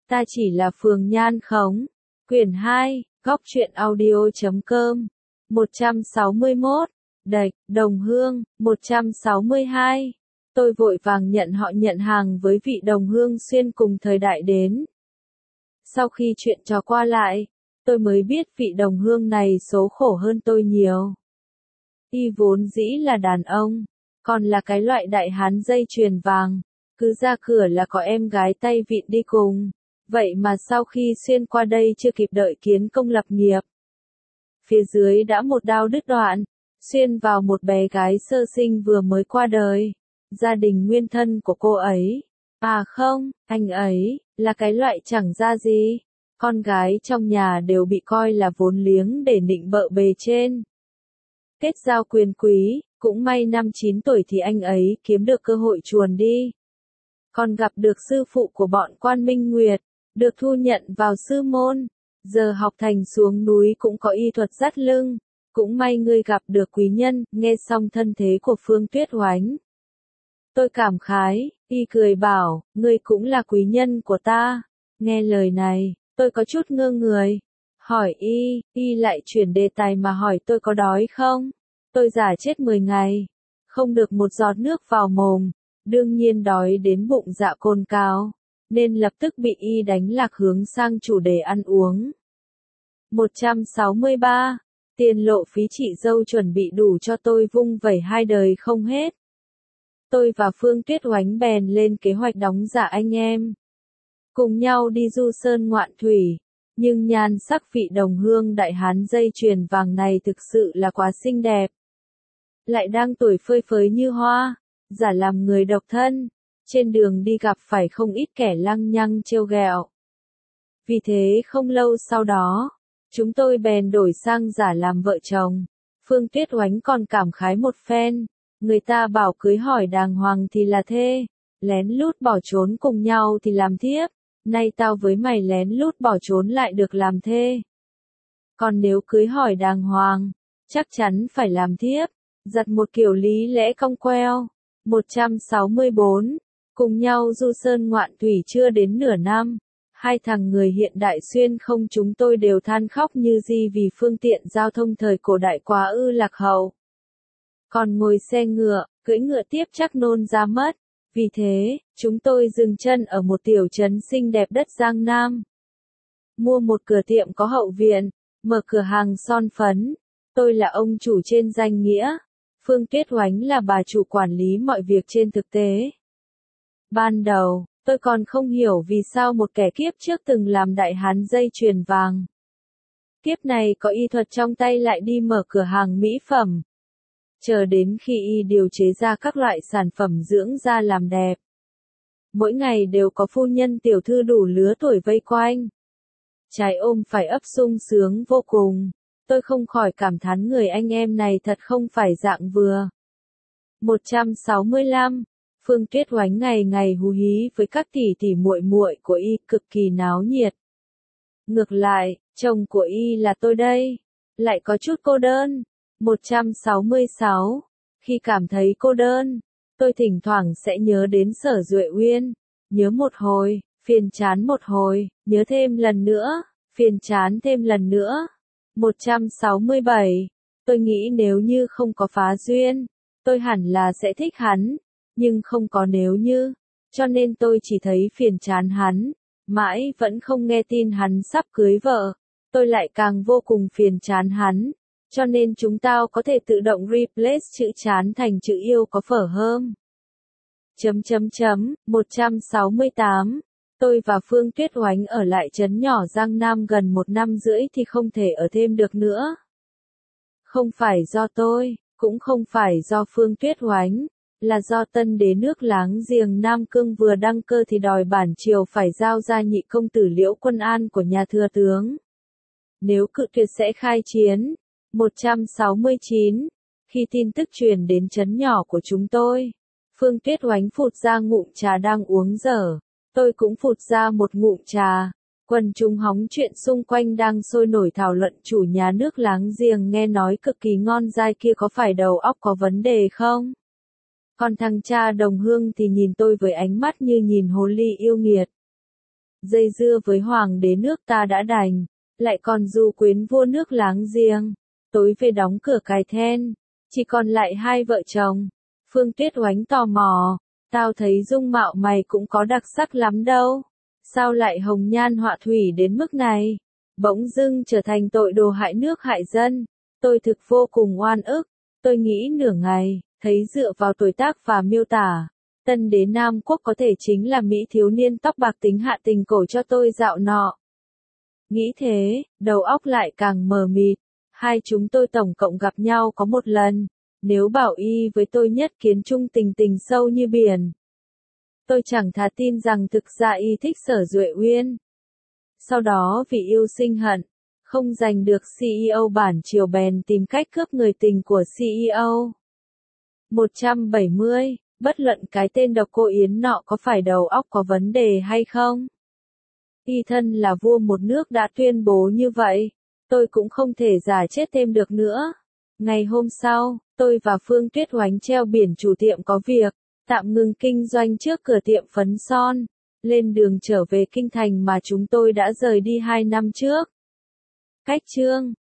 Ta chỉ là Phường Nhan Khống. Quyển 2, Góc truyện audio.com. 161. Đạch, đồng hương. 162. Tôi vội vàng nhận hàng với vị đồng hương xuyên cùng thời đại đến. Sau khi chuyện trò qua lại, tôi mới biết vị đồng hương này số khổ hơn tôi nhiều. Y vốn dĩ là đàn ông, còn là cái loại đại hán dây chuyền vàng, cứ ra cửa là có em gái tay vịn đi cùng. Vậy mà sau khi xuyên qua đây chưa kịp đợi kiến công lập nghiệp, phía dưới đã một đao đứt đoạn, xuyên vào một bé gái sơ sinh vừa mới qua đời, gia đình nguyên thân của cô ấy. À không, anh ấy, là cái loại chẳng ra gì. Con gái trong nhà đều bị coi là vốn liếng để nịnh bợ bề trên. Kết giao quyền quý, cũng may năm 9 tuổi thì anh ấy kiếm được cơ hội chuồn đi. Còn gặp được sư phụ của bọn Quan Minh Nguyệt, được thu nhận vào sư môn. Giờ học thành xuống núi cũng có y thuật dắt lưng. Cũng may ngươi gặp được quý nhân. Nghe xong thân thế của Phương Tuyết Oánh, tôi cảm khái, y cười bảo, ngươi cũng là quý nhân của ta. Nghe lời này, tôi có chút ngơ người. Hỏi y lại chuyển đề tài mà hỏi tôi có đói không? Tôi giả chết 10 ngày, không được một giọt nước vào mồm, đương nhiên đói đến bụng dạ cồn cào, nên lập tức bị y đánh lạc hướng sang chủ đề ăn uống. 163. Tiền lộ phí chị dâu chuẩn bị đủ cho tôi vung vẩy 2 đời không hết. Tôi và Phương Tuyết Oánh bèn lên kế hoạch đóng giả anh em, cùng nhau đi du sơn ngoạn thủy, nhưng nhan sắc vị đồng hương đại hán dây chuyền vàng này thực sự là quá xinh đẹp. Lại đang tuổi phơi phới như hoa, giả làm người độc thân, trên đường đi gặp phải không ít kẻ lăng nhăng trêu ghẹo. Vì thế không lâu sau đó, chúng tôi bèn đổi sang giả làm vợ chồng. Phương Tuyết Oánh còn cảm khái một phen, người ta bảo cưới hỏi đàng hoàng thì là thê, lén lút bỏ trốn cùng nhau thì làm thiếp, nay tao với mày lén lút bỏ trốn lại được làm thê. Còn nếu cưới hỏi đàng hoàng, chắc chắn phải làm thiếp, giật một kiểu lý lẽ cong queo. 164. Cùng nhau du sơn ngoạn thủy chưa đến nửa năm, hai thằng người hiện đại xuyên không chúng tôi đều than khóc như gì vì phương tiện giao thông thời cổ đại quá ư lạc hậu. Còn ngồi xe ngựa, cưỡi ngựa tiếp chắc nôn ra mất. Vì thế, chúng tôi dừng chân ở một tiểu trấn xinh đẹp đất Giang Nam. Mua một cửa tiệm có hậu viện, mở cửa hàng son phấn. Tôi là ông chủ trên danh nghĩa. Phương Tuyết Oánh là bà chủ quản lý mọi việc trên thực tế. Ban đầu, tôi còn không hiểu vì sao một kẻ kiếp trước từng làm đại hán dây chuyền vàng, kiếp này có y thuật trong tay lại đi mở cửa hàng mỹ phẩm. Chờ đến khi y điều chế ra các loại sản phẩm dưỡng da làm đẹp, mỗi ngày đều có phu nhân tiểu thư đủ lứa tuổi vây quanh, trái ôm phải ấp sung sướng vô cùng. Tôi không khỏi cảm thán người anh em này thật không phải dạng vừa. 165. Phương Tuyết Oánh ngày ngày hú hí với các tỷ tỷ muội muội của y cực kỳ náo nhiệt. Ngược lại, chồng của y là tôi đây, lại có chút cô đơn. 166. Khi cảm thấy cô đơn, tôi thỉnh thoảng sẽ nhớ đến Sở Duệ Uyên. Nhớ một hồi, phiền chán một hồi, nhớ thêm lần nữa, phiền chán thêm lần nữa. 167. Tôi nghĩ nếu như không có phá duyên, tôi hẳn là sẽ thích hắn, nhưng không có nếu như, cho nên tôi chỉ thấy phiền chán hắn, mãi vẫn không nghe tin hắn sắp cưới vợ. Tôi lại càng vô cùng phiền chán hắn, cho nên chúng ta có thể tự động replace chữ chán thành chữ yêu có phở hơn. 168. Tôi và Phương Tuyết Oánh ở lại trấn nhỏ Giang Nam gần 1 năm rưỡi thì không thể ở thêm được nữa. Không phải do tôi, cũng không phải do Phương Tuyết Oánh, là do tân đế nước láng giềng Nam Cương vừa đăng cơ thì đòi bản triều phải giao ra nhị công tử Liễu Quân An của nhà thừa tướng. Nếu cự tuyệt sẽ khai chiến. 169. Khi tin tức truyền đến trấn nhỏ của chúng tôi, Phương Tuyết Oánh phụt ra ngụm trà đang uống dở. Tôi cũng phụt ra một ngụm trà. Quần chúng hóng chuyện xung quanh đang sôi nổi thảo luận chủ nhà nước láng giềng nghe nói cực kỳ ngon dai kia có phải đầu óc có vấn đề không? Còn thằng cha đồng hương thì nhìn tôi với ánh mắt như nhìn hồ ly yêu nghiệt. dây dưa với hoàng đế nước ta đã đành, lại còn du quyến vua nước láng giềng. Tối về đóng cửa cài then, chỉ còn lại hai vợ chồng. Phương Tuyết Oánh tò mò, tao thấy dung mạo mày cũng có đặc sắc lắm đâu. Sao lại hồng nhan họa thủy đến mức này? Bỗng dưng trở thành tội đồ hại nước hại dân. Tôi thực vô cùng oan ức. Tôi nghĩ nửa ngày, thấy dựa vào tuổi tác và miêu tả, tân đế Nam Quốc có thể chính là Mỹ thiếu niên tóc bạc tính hạ tình cổ cho tôi dạo nọ. Nghĩ thế, đầu óc lại càng mờ mịt. Hai chúng tôi tổng cộng gặp nhau có một lần. Nếu bảo y với tôi nhất kiến chung tình tình sâu như biển, tôi chẳng thà tin rằng thực ra y thích Sở Duệ Uyên. Sau đó vì yêu sinh hận, không giành được CEO bản triều bèn tìm cách cướp người tình của CEO. 170, bất luận cái tên độc cô Yến nọ có phải đầu óc có vấn đề hay không. Y thân là vua một nước đã tuyên bố như vậy, tôi cũng không thể giả chết thêm được nữa. Ngày hôm sau, tôi và Phương Tuyết Oánh treo biển chủ tiệm có việc, tạm ngừng kinh doanh trước cửa tiệm phấn son, lên đường trở về kinh thành mà chúng tôi đã rời đi 2 năm trước. Cách chương